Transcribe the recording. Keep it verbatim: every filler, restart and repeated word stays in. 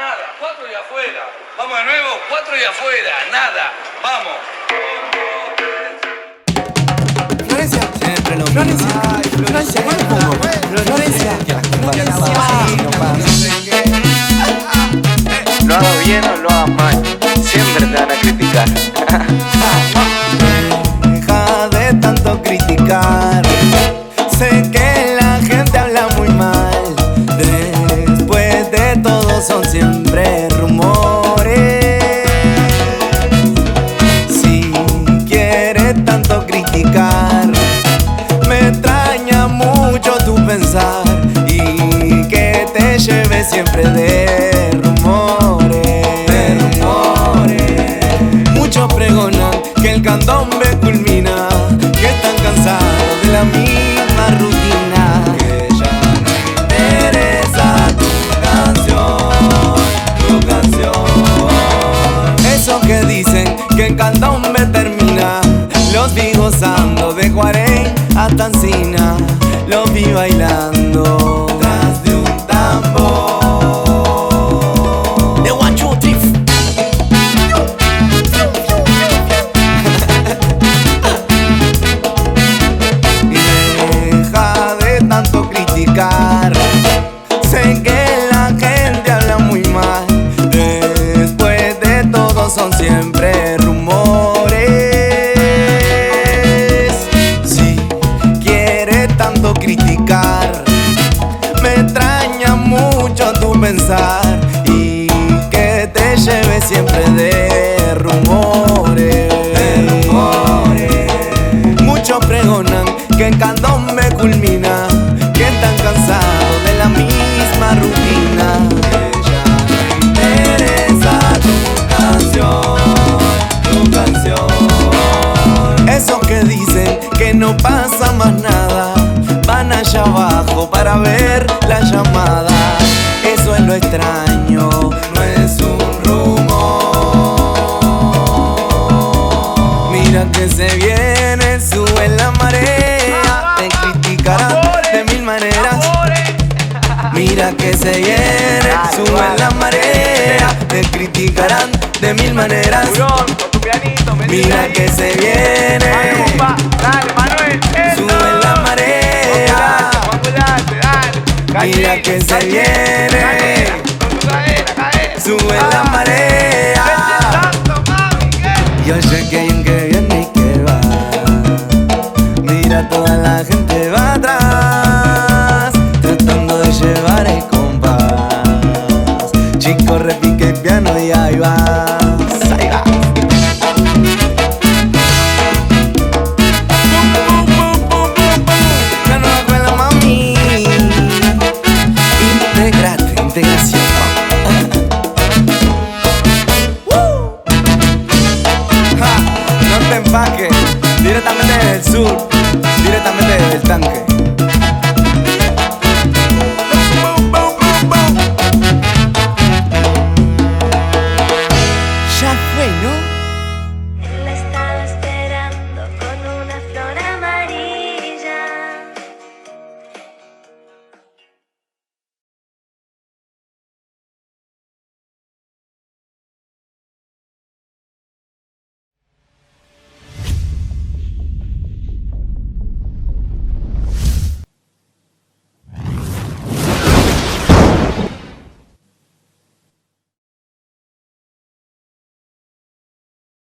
Nada, cuatro y afuera. Vamos de nuevo, cuatro y afuera, nada. Vamos. Florencia, siempre lo Florencia, ay, Florencia, Florencia, Florencia, Florencia. Lo hagas bien o lo hagas mal, siempre te van a criticar. Deja de tanto criticar. Sé que la gente habla muy mal. Después de todo son siempre rumores. Si quieres tanto criticar, me extraña mucho tu pensar y que te lleve siempre de rumores, de rumores. Muchos pregonan que el candombe culmina, que están cansados de la misma rutina, que ya no interesa tu canción, tu canción. Eso que dicen que el candombe termina, los vi gozando de Guarén hasta Encina, los vi bailando tras de un tambor. De one, two, three. Deja de tanto criticar. Sé que la gente habla muy mal. Después de todo son siempre rumores. Si quieres tanto criticar, me extraña mucho tu pensar y que te lleve siempre de rumores, de rumores. Muchos pregonan que el candombe culmina, que están cansados de la misma rutina, que ya no interesa tu canción, tu canción. Esos que dicen que no pasa más nada, van allá abajo para ver la llamada. Eso es lo extraño, no es un rumor. Mira que se viene, sube la marea, te criticarán de mil maneras. Mira que se viene, sube la marea, te criticarán de mil maneras. Mira que se viene, sube la marea. Mira que se viene, sube la marea. Yo sé que